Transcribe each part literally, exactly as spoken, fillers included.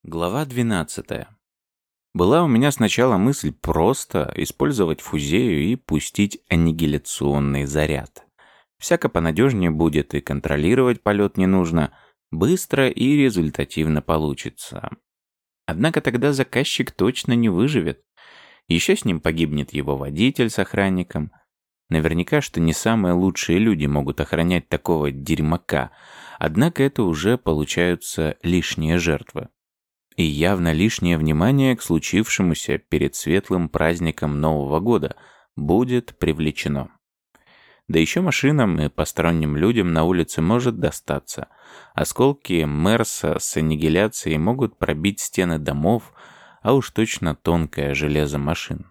Глава двенадцатая. Была у меня сначала мысль просто использовать фузею и пустить аннигиляционный заряд. Всяко понадежнее будет и контролировать полет не нужно, быстро и результативно получится. Однако тогда заказчик точно не выживет. Еще с ним погибнет его водитель с охранником. Наверняка, что не самые лучшие люди могут охранять такого дерьмака, однако это уже получаются лишние жертвы. И явно лишнее внимание к случившемуся перед светлым праздником Нового года будет привлечено. Да еще машинам и посторонним людям на улице может достаться. Осколки Мерса с аннигиляцией могут пробить стены домов, а уж точно тонкое железо машин.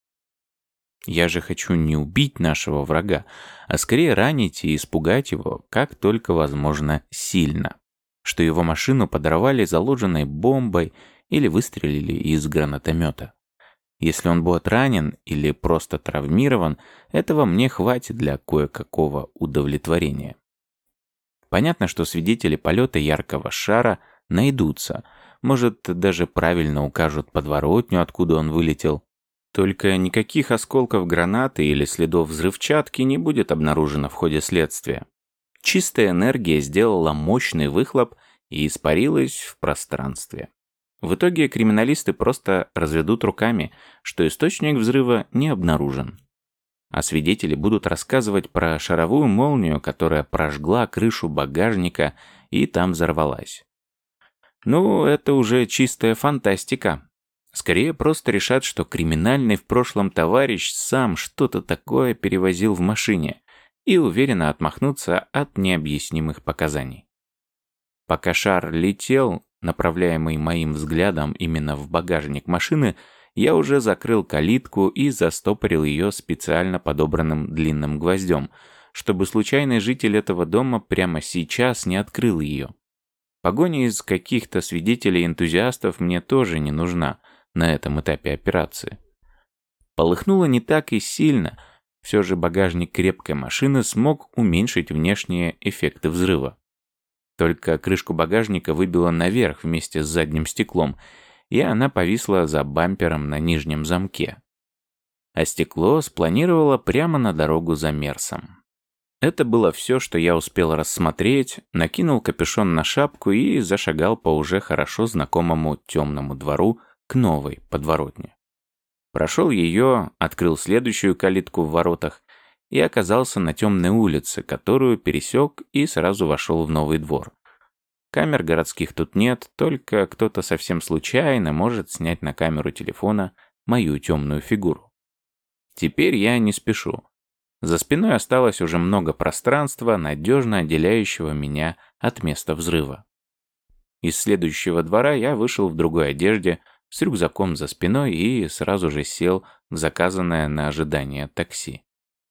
Я же хочу не убить нашего врага, а скорее ранить и испугать его, как только возможно, сильно. Что его машину подорвали заложенной бомбой или выстрелили из гранатомета. Если он будет ранен или просто травмирован, этого мне хватит для кое-какого удовлетворения. Понятно, что свидетели полета яркого шара найдутся, может, даже правильно укажут подворотню, откуда он вылетел. Только никаких осколков гранаты или следов взрывчатки не будет обнаружено в ходе следствия. Чистая энергия сделала мощный выхлоп и испарилась в пространстве. В итоге криминалисты просто разведут руками, что источник взрыва не обнаружен. А свидетели будут рассказывать про шаровую молнию, которая прожгла крышу багажника и там взорвалась. Ну, это уже чистая фантастика. Скорее просто решат, что криминальный в прошлом товарищ сам что-то такое перевозил в машине, и уверенно отмахнуться от необъяснимых показаний. Пока шар летел, направляемый моим взглядом именно в багажник машины, я уже закрыл калитку и застопорил ее специально подобранным длинным гвоздем, чтобы случайный житель этого дома прямо сейчас не открыл ее. Погоня из каких-то свидетелей-энтузиастов мне тоже не нужна на этом этапе операции. Полыхнуло не так и сильно. Все же багажник крепкой машины смог уменьшить внешние эффекты взрыва. Только крышку багажника выбило наверх вместе с задним стеклом, и она повисла за бампером на нижнем замке. А стекло спланировало прямо на дорогу за Мерсом. Это было все, что я успел рассмотреть, накинул капюшон на шапку и зашагал по уже хорошо знакомому темному двору к новой подворотне. Прошел ее, открыл следующую калитку в воротах и оказался на темной улице, которую пересек и сразу вошел в новый двор. Камер городских тут нет, только кто-то совсем случайно может снять на камеру телефона мою темную фигуру. Теперь я не спешу. За спиной осталось уже много пространства, надежно отделяющего меня от места взрыва. Из следующего двора я вышел в другой одежде, с рюкзаком за спиной и сразу же сел в заказанное на ожидание такси.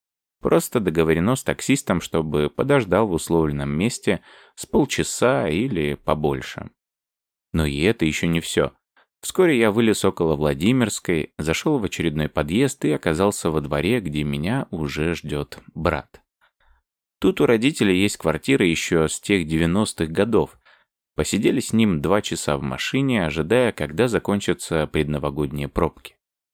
Просто договорено с таксистом, чтобы подождал в условленном месте с полчаса или побольше. Но и это еще не все. Вскоре я вылез около Владимирской, зашел в очередной подъезд и оказался во дворе, где меня уже ждет брат. Тут у родителей есть квартира еще с тех девяностых годов. Посидели с ним два часа в машине, ожидая, когда закончатся предновогодние пробки.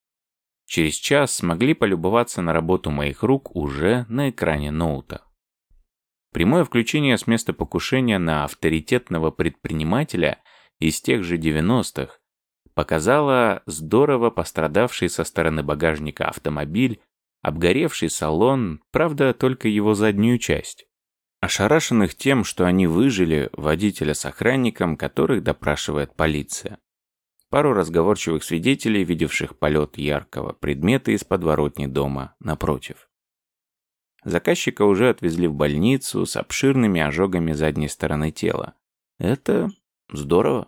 Через час смогли полюбоваться на работу моих рук уже на экране ноута. Прямое включение с места покушения на авторитетного предпринимателя из тех же девяностых показало здорово пострадавший со стороны багажника автомобиль, обгоревший салон, правда, только его заднюю часть. Ошарашенных тем, что они выжили, водителя с охранником, которых допрашивает полиция. Пару разговорчивых свидетелей, видевших полет яркого предмета из подворотни дома напротив. Заказчика уже отвезли в больницу с обширными ожогами задней стороны тела. Это здорово.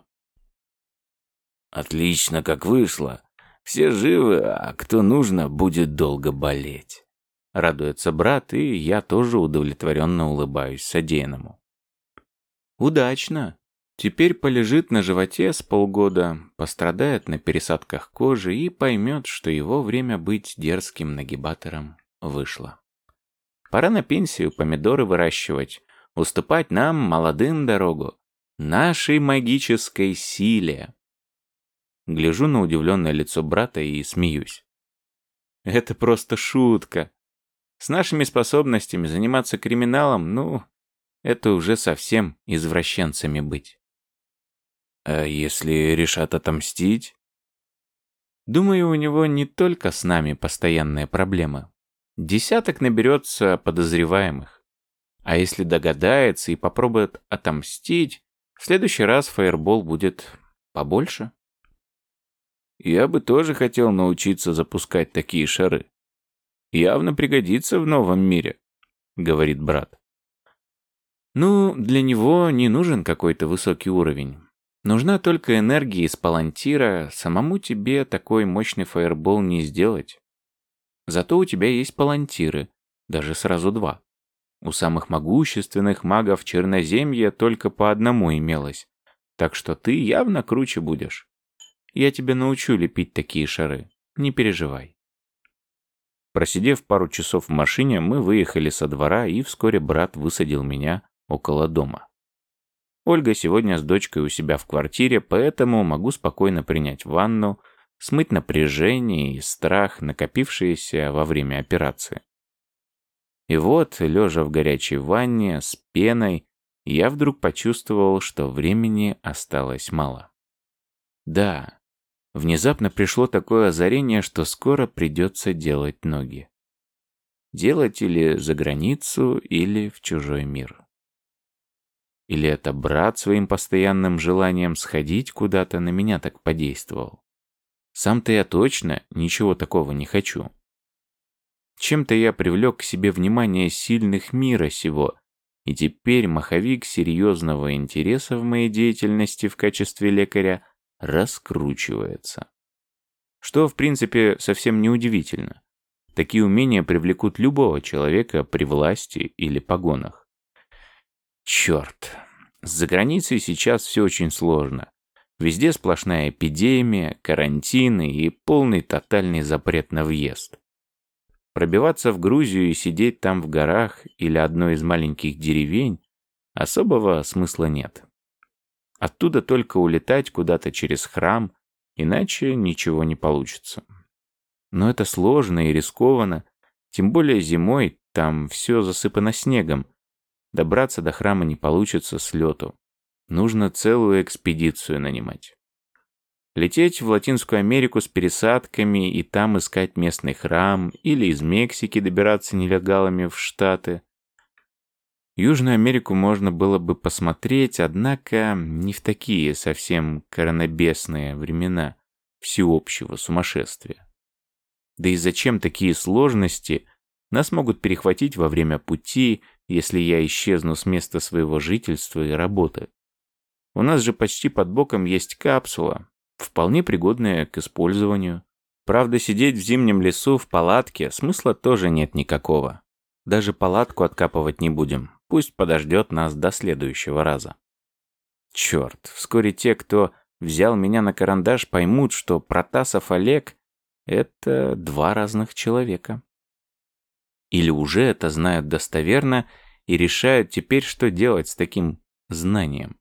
Отлично, как вышло. Все живы, а кто нужно, будет долго болеть. Радуется брат, и я тоже удовлетворенно улыбаюсь содеянному. Удачно. Теперь полежит на животе с полгода, пострадает на пересадках кожи и поймет, что его время быть дерзким нагибатором вышло. Пора на пенсию помидоры выращивать, уступать нам, молодым, дорогу, нашей магической силе. Гляжу на удивленное лицо брата и смеюсь. Это просто шутка. С нашими способностями заниматься криминалом, ну, это уже совсем извращенцами быть. А если решат отомстить? Думаю, у него не только с нами постоянные проблемы. Десяток наберется подозреваемых. А если догадается и попробует отомстить, в следующий раз фаербол будет побольше. Я бы тоже хотел научиться запускать такие шары. Явно пригодится в новом мире, говорит брат. Ну, для него не нужен какой-то высокий уровень. Нужна только энергия из палантира, самому тебе такой мощный фаербол не сделать. Зато у тебя есть палантиры, даже сразу два. У самых могущественных магов Черноземья только по одному имелось, так что ты явно круче будешь. Я тебя научу лепить такие шары, не переживай. Просидев пару часов в машине, мы выехали со двора, и вскоре брат высадил меня около дома. Ольга сегодня с дочкой у себя в квартире, поэтому могу спокойно принять ванну, смыть напряжение и страх, накопившиеся во время операции. И вот, лежа в горячей ванне с пеной, я вдруг почувствовал, что времени осталось мало. Да, внезапно пришло такое озарение, что скоро придется делать ноги. Делать или за границу, или в чужой мир. Или это брат своим постоянным желанием сходить куда-то на меня так подействовал. Сам-то я точно ничего такого не хочу. Чем-то я привлек к себе внимание сильных мира сего, и теперь маховик серьезного интереса в моей деятельности в качестве лекаря раскручивается. Что, в принципе, совсем не удивительно. Такие умения привлекут любого человека при власти или погонах. Черт, за границей сейчас все очень сложно. Везде сплошная эпидемия, карантины и полный тотальный запрет на въезд. Пробиваться в Грузию и сидеть там в горах или одной из маленьких деревень особого смысла нет. Оттуда только улетать куда-то через храм, иначе ничего не получится. Но это сложно и рискованно, тем более зимой там все засыпано снегом. Добраться до храма не получится с лету. Нужно целую экспедицию нанимать. Лететь в Латинскую Америку с пересадками и там искать местный храм, или из Мексики добираться нелегалами в Штаты. Южную Америку можно было бы посмотреть, однако не в такие совсем коронабесные времена всеобщего сумасшествия. Да и зачем такие сложности? Нас могут перехватить во время пути, если я исчезну с места своего жительства и работы. У нас же почти под боком есть капсула, вполне пригодная к использованию. Правда, сидеть в зимнем лесу в палатке смысла тоже нет никакого. Даже палатку откапывать не будем, пусть подождет нас до следующего раза. Черт, вскоре те, кто взял меня на карандаш, поймут, что Протасов Олег — это два разных человека. Или уже это знают достоверно и решают теперь, что делать с таким знанием.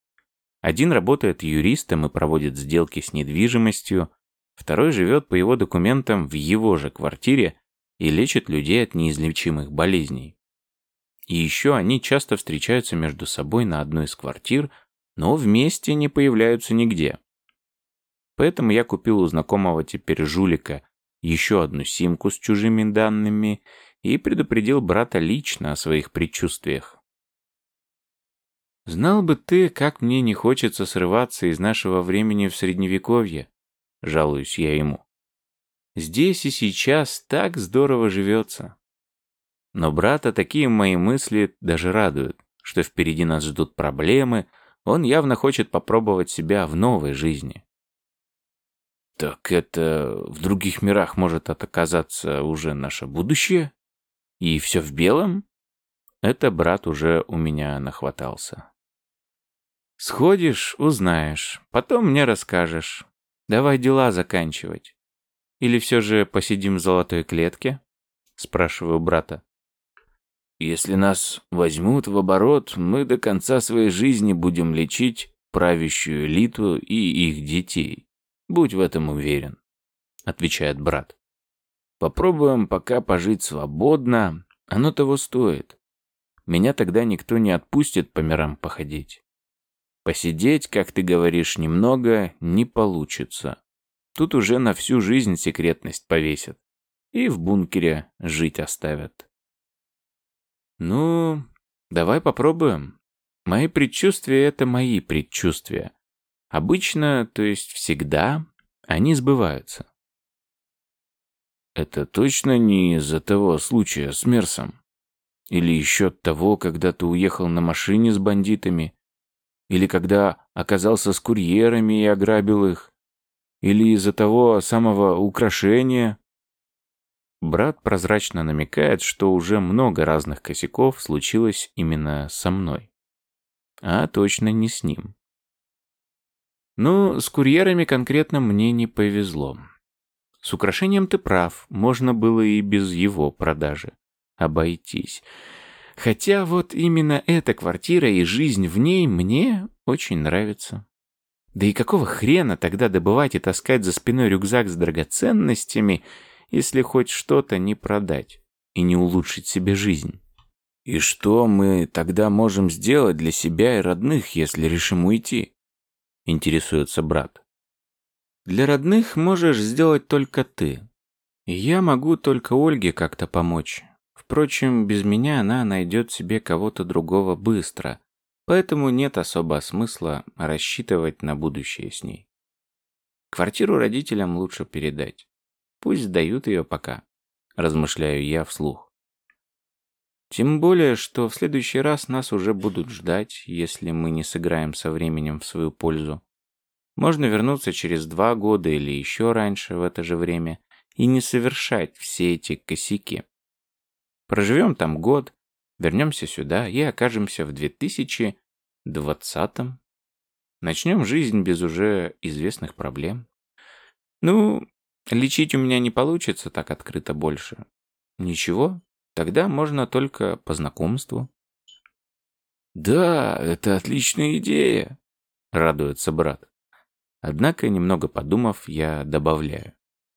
Один работает юристом и проводит сделки с недвижимостью, второй живет по его документам в его же квартире и лечит людей от неизлечимых болезней. И еще они часто встречаются между собой на одной из квартир, но вместе не появляются нигде. Поэтому я купил у знакомого теперь жулика еще одну симку с чужими данными и предупредил брата лично о своих предчувствиях. «Знал бы ты, как мне не хочется срываться из нашего времени в Средневековье», — жалуюсь я ему. «Здесь и сейчас так здорово живется». Но брата такие мои мысли даже радуют, что впереди нас ждут проблемы, он явно хочет попробовать себя в новой жизни. «Так это в других мирах может оказаться уже наше будущее? И все в белом?» Это брат уже у меня нахватался. «Сходишь, узнаешь, потом мне расскажешь. Давай дела заканчивать. Или все же посидим в золотой клетке?» Спрашиваю брата. «Если нас возьмут в оборот, мы до конца своей жизни будем лечить правящую элиту и их детей. Будь в этом уверен», — отвечает брат. «Попробуем пока пожить свободно, оно того стоит. Меня тогда никто не отпустит по мирам походить. Посидеть, как ты говоришь, немного не получится. Тут уже на всю жизнь секретность повесят. И в бункере жить оставят». «Ну, давай попробуем. Мои предчувствия — это мои предчувствия. Обычно, то есть всегда, они сбываются». «Это точно не из-за того случая с Мерсом? Или еще того, когда ты уехал на машине с бандитами? Или когда оказался с курьерами и ограбил их? Или из-за того самого украшения?» Брат прозрачно намекает, что уже много разных косяков случилось именно со мной. А точно не с ним. Ну, с курьерами конкретно мне не повезло. С украшением ты прав, можно было и без его продажи обойтись. Хотя вот именно эта квартира и жизнь в ней мне очень нравится. Да и какого хрена тогда добывать и таскать за спиной рюкзак с драгоценностями, если хоть что-то не продать и не улучшить себе жизнь? «И что мы тогда можем сделать для себя и родных, если решим уйти?» — интересуется брат. «Для родных можешь сделать только ты. Я могу только Ольге как-то помочь. Впрочем, без меня она найдет себе кого-то другого быстро, поэтому нет особо смысла рассчитывать на будущее с ней. Квартиру родителям лучше передать. Пусть сдают ее пока», — размышляю я вслух. Тем более, что в следующий раз нас уже будут ждать, если мы не сыграем со временем в свою пользу. Можно вернуться через два года или еще раньше в это же время и не совершать все эти косяки. Проживем там год, вернемся сюда и окажемся в две тысячи двадцатом. Начнем жизнь без уже известных проблем. Ну, лечить у меня не получится так открыто больше. Ничего, тогда можно только по знакомству. «Да, это отличная идея», — радуется брат. Однако, немного подумав, я добавляю.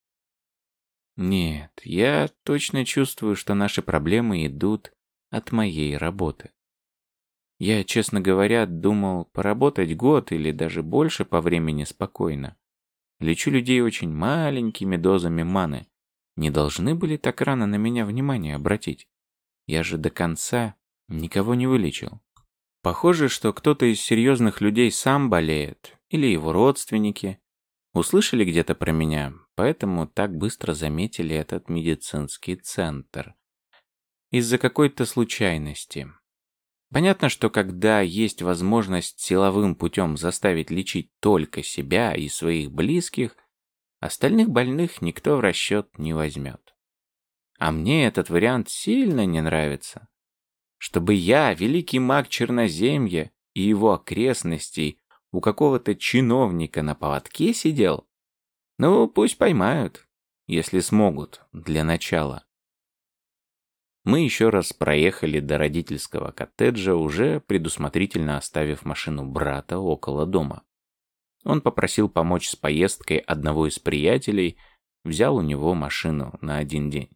Нет, я точно чувствую, что наши проблемы идут от моей работы. Я, честно говоря, думал поработать год или даже больше по времени спокойно. Лечу людей очень маленькими дозами маны. Не должны были так рано на меня внимание обратить. Я же до конца никого не вылечил. Похоже, что кто-то из серьезных людей сам болеет, или его родственники. Услышали где-то про меня, поэтому так быстро заметили этот медицинский центр. Из-за какой-то случайности. Понятно, что когда есть возможность силовым путем заставить лечить только себя и своих близких, остальных больных никто в расчет не возьмет. А мне этот вариант сильно не нравится. Чтобы я, великий маг Черноземья и его окрестностей, у какого-то чиновника на поводке сидел? Ну, пусть поймают, если смогут, для начала. Мы еще раз проехали до родительского коттеджа, уже предусмотрительно оставив машину брата около дома. Он попросил помочь с поездкой одного из приятелей, взял у него машину на один день.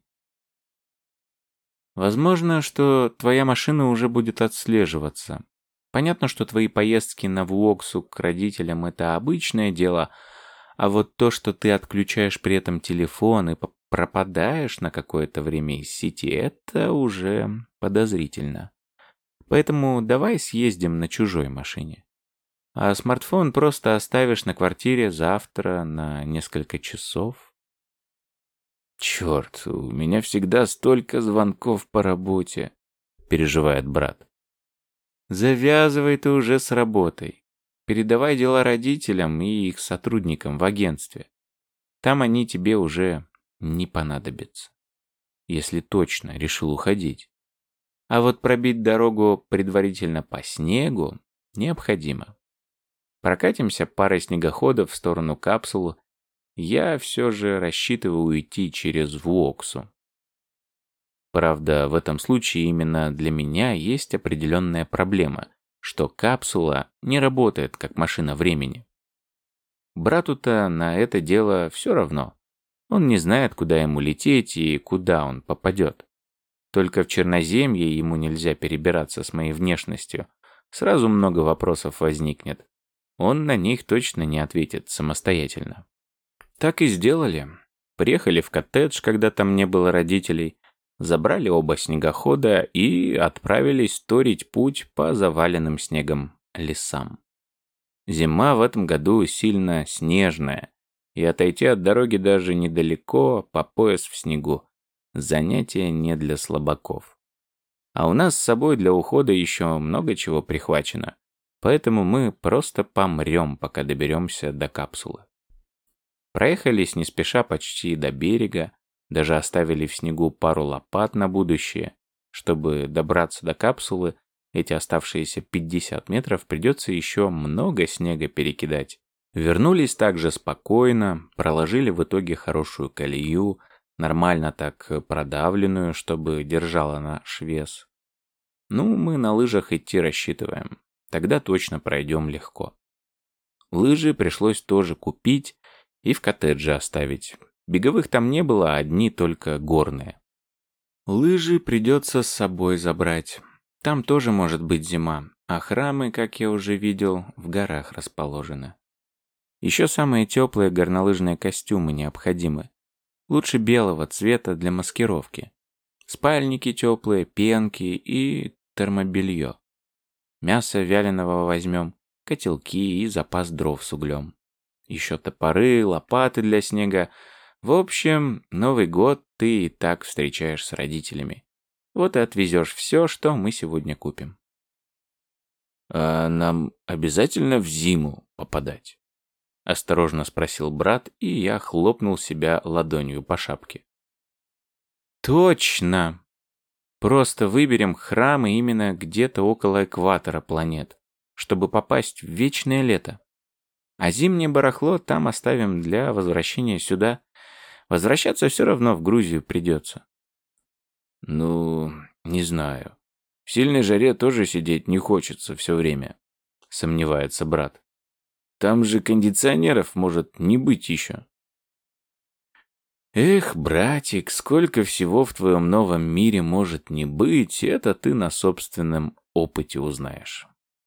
Возможно, что твоя машина уже будет отслеживаться. Понятно, что твои поездки на Вуоксу к родителям — это обычное дело, а вот то, что ты отключаешь при этом телефон и пропадаешь на какое-то время из сети, это уже подозрительно. Поэтому давай съездим на чужой машине. А смартфон просто оставишь на квартире завтра на несколько часов. «Черт, у меня всегда столько звонков по работе», — переживает брат. Завязывай ты уже с работой. Передавай дела родителям и их сотрудникам в агентстве. Там они тебе уже не понадобятся, если точно решил уходить. А вот пробить дорогу предварительно по снегу необходимо. Прокатимся парой снегоходов в сторону капсулы. Я все же рассчитываю уйти через Вуоксу. Правда, в этом случае именно для меня есть определенная проблема, что капсула не работает как машина времени. Брату-то на это дело все равно. Он не знает, куда ему лететь и куда он попадет. Только в Черноземье ему нельзя перебираться с моей внешностью. Сразу много вопросов возникнет. Он на них точно не ответит самостоятельно. Так и сделали. Приехали в коттедж, когда там не было родителей, забрали оба снегохода и отправились торить путь по заваленным снегом лесам. Зима в этом году сильно снежная, и отойти от дороги даже недалеко, по пояс в снегу, занятие не для слабаков. А у нас с собой для ухода еще много чего прихвачено, поэтому мы просто помрем, пока доберемся до капсулы. Проехались не спеша почти до берега, даже оставили в снегу пару лопат на будущее. Чтобы добраться до капсулы, эти оставшиеся пятьдесят метров придется еще много снега перекидать. Вернулись также спокойно, проложили в итоге хорошую колею, нормально так продавленную, чтобы держала наш вес. Ну, мы на лыжах идти рассчитываем, тогда точно пройдем легко. Лыжи пришлось тоже купить и в коттедже оставить. Беговых там не было, одни только горные. Лыжи придется с собой забрать. Там тоже может быть зима, а храмы, как я уже видел, в горах расположены. Еще самые теплые горнолыжные костюмы необходимы. Лучше белого цвета для маскировки. Спальники теплые, пенки и термобелье. Мясо вяленого возьмем, котелки и запас дров с углем. Еще топоры, лопаты для снега. В общем, Новый год ты и так встречаешь с родителями. Вот и отвезешь все, что мы сегодня купим. «А нам обязательно в зиму попадать?» — осторожно спросил брат, и я хлопнул себя ладонью по шапке. «Точно! Просто выберем храмы именно где-то около экватора планет, чтобы попасть в вечное лето. А зимнее барахло там оставим для возвращения сюда. Возвращаться все равно в Грузию придется». «Ну, не знаю. В сильной жаре тоже сидеть не хочется все время», — сомневается брат. «Там же кондиционеров может не быть еще». «Эх, братик, сколько всего в твоем новом мире может не быть, это ты на собственном опыте узнаешь».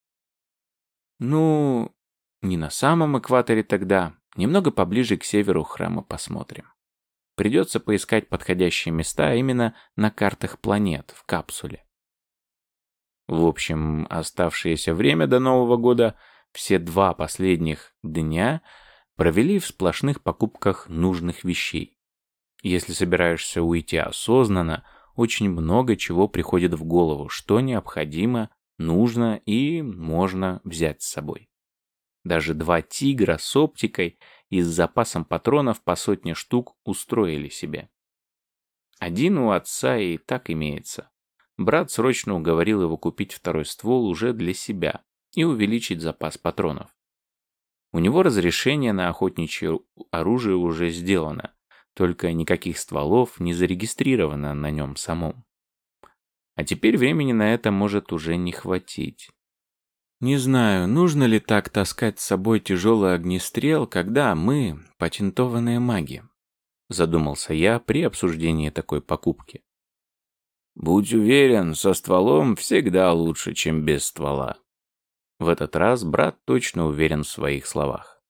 «Ну, не на самом экваторе тогда, немного поближе к северу храма посмотрим. Придется поискать подходящие места именно на картах планет в капсуле». В общем, оставшееся время до Нового года, все два последних дня провели в сплошных покупках нужных вещей. Если собираешься уйти осознанно, очень много чего приходит в голову, что необходимо, нужно и можно взять с собой. Даже два тигра с оптикой и с запасом патронов по сотне штук устроили себе. Один у отца и так имеется. Брат срочно уговорил его купить второй ствол уже для себя и увеличить запас патронов. У него разрешение на охотничье оружие уже сделано, только никаких стволов не зарегистрировано на нем самом. А теперь времени на это может уже не хватить. Не знаю, нужно ли так таскать с собой тяжелый огнестрел, когда мы патентованные маги, задумался я при обсуждении такой покупки. «Будь уверен, со стволом всегда лучше, чем без ствола». В этот раз брат точно уверен в своих словах.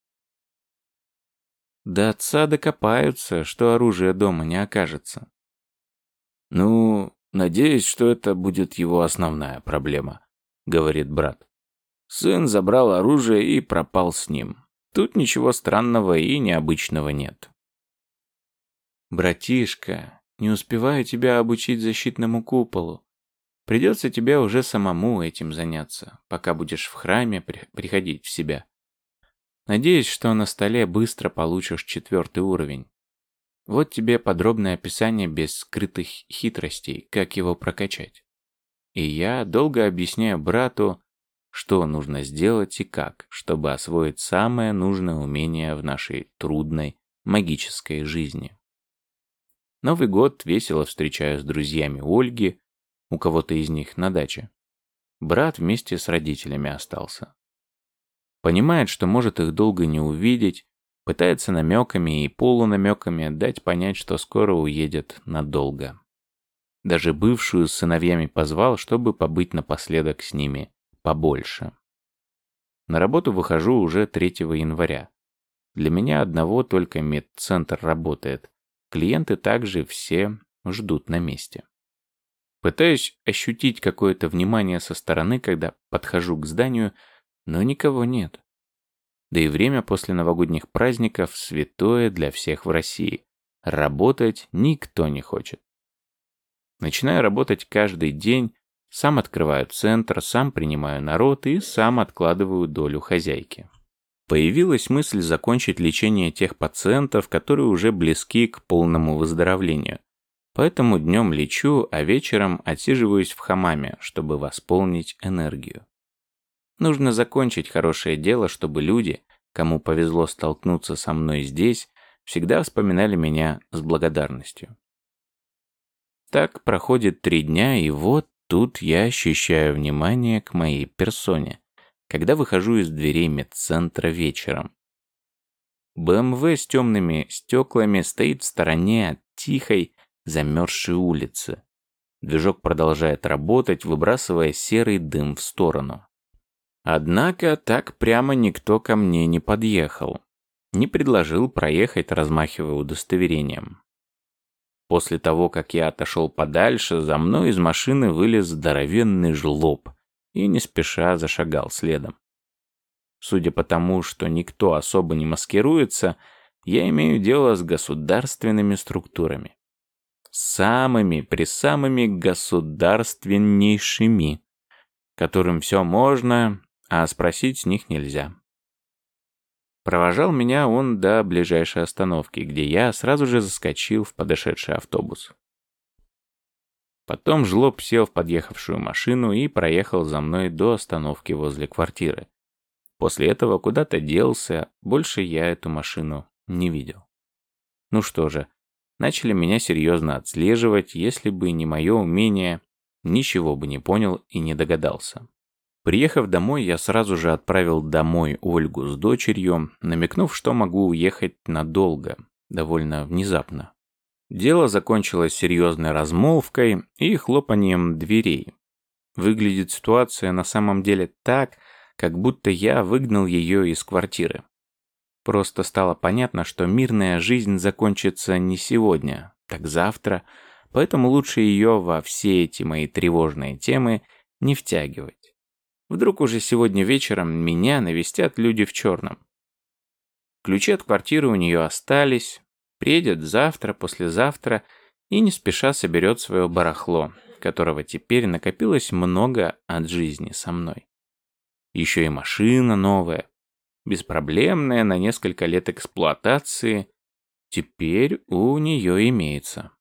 До отца докопаются, что оружия дома не окажется. «Ну, надеюсь, что это будет его основная проблема», — говорит брат. «Сын забрал оружие и пропал с ним. Тут ничего странного и необычного нет». «Братишка, не успеваю тебя обучить защитному куполу. Придется тебе уже самому этим заняться, пока будешь в храме при- приходить в себя. Надеюсь, что на столе быстро получишь четвертый уровень. Вот тебе подробное описание без скрытых хитростей, как его прокачать. И я долго объясняю брату, что нужно сделать и как, чтобы освоить самое нужное умение в нашей трудной магической жизни. Новый год весело встречаю с друзьями Ольги, у кого-то из них на даче. Брат вместе с родителями остался. Понимает, что может их долго не увидеть, Пытается намеками и полунамеками дать понять, что скоро уедет надолго. Даже бывшую с сыновьями позвал, чтобы побыть напоследок с ними побольше. На работу выхожу уже третьего января. Для меня одного только медцентр работает. Клиенты также все ждут на месте. Пытаюсь ощутить какое-то внимание со стороны, когда подхожу к зданию, но никого нет. Да и время после новогодних праздников святое для всех в России. Работать никто не хочет. Начинаю работать каждый день, сам открываю центр, сам принимаю народ и сам откладываю долю хозяйки. Появилась мысль закончить лечение тех пациентов, которые уже близки к полному выздоровлению. Поэтому днем лечу, а вечером отсиживаюсь в хамаме, чтобы восполнить энергию. Нужно закончить хорошее дело, чтобы люди, кому повезло столкнуться со мной здесь, всегда вспоминали меня с благодарностью. Так проходит три дня, и вот тут я ощущаю внимание к моей персоне, когда выхожу из дверей медцентра вечером. бэ эм вэ с темными стеклами стоит в стороне от тихой, замерзшей улицы. Движок продолжает работать, выбрасывая серый дым в сторону. Однако так прямо никто ко мне не подъехал. Не предложил проехать, размахивая удостоверением. После того, как я отошел подальше, за мной из машины вылез здоровенный жлоб и не спеша зашагал следом. Судя по тому, что никто особо не маскируется, я имею дело с государственными структурами. Самыми-пресамыми государственнейшими, которым все можно, а спросить с них нельзя. Провожал меня он до ближайшей остановки, где я сразу же заскочил в подошедший автобус. Потом жлоб сел в подъехавшую машину и проехал за мной до остановки возле квартиры. После этого куда-то делся, больше я эту машину не видел. Ну что же, начали меня серьезно отслеживать, если бы не мое умение, ничего бы не понял и не догадался. Приехав домой, я сразу же отправил домой Ольгу с дочерью, намекнув, что могу уехать надолго, довольно внезапно. Дело закончилось серьезной размолвкой и хлопанием дверей. Выглядит ситуация на самом деле так, как будто я выгнал ее из квартиры. Просто стало понятно, что мирная жизнь закончится не сегодня, так завтра, поэтому лучше ее во все эти мои тревожные темы не втягивать. Вдруг уже сегодня вечером меня навестят люди в черном. Ключи от квартиры у нее остались, приедет завтра, послезавтра и не спеша соберет свое барахло, которого теперь накопилось много от жизни со мной. Еще и машина новая, беспроблемная на несколько лет эксплуатации, теперь у нее имеется.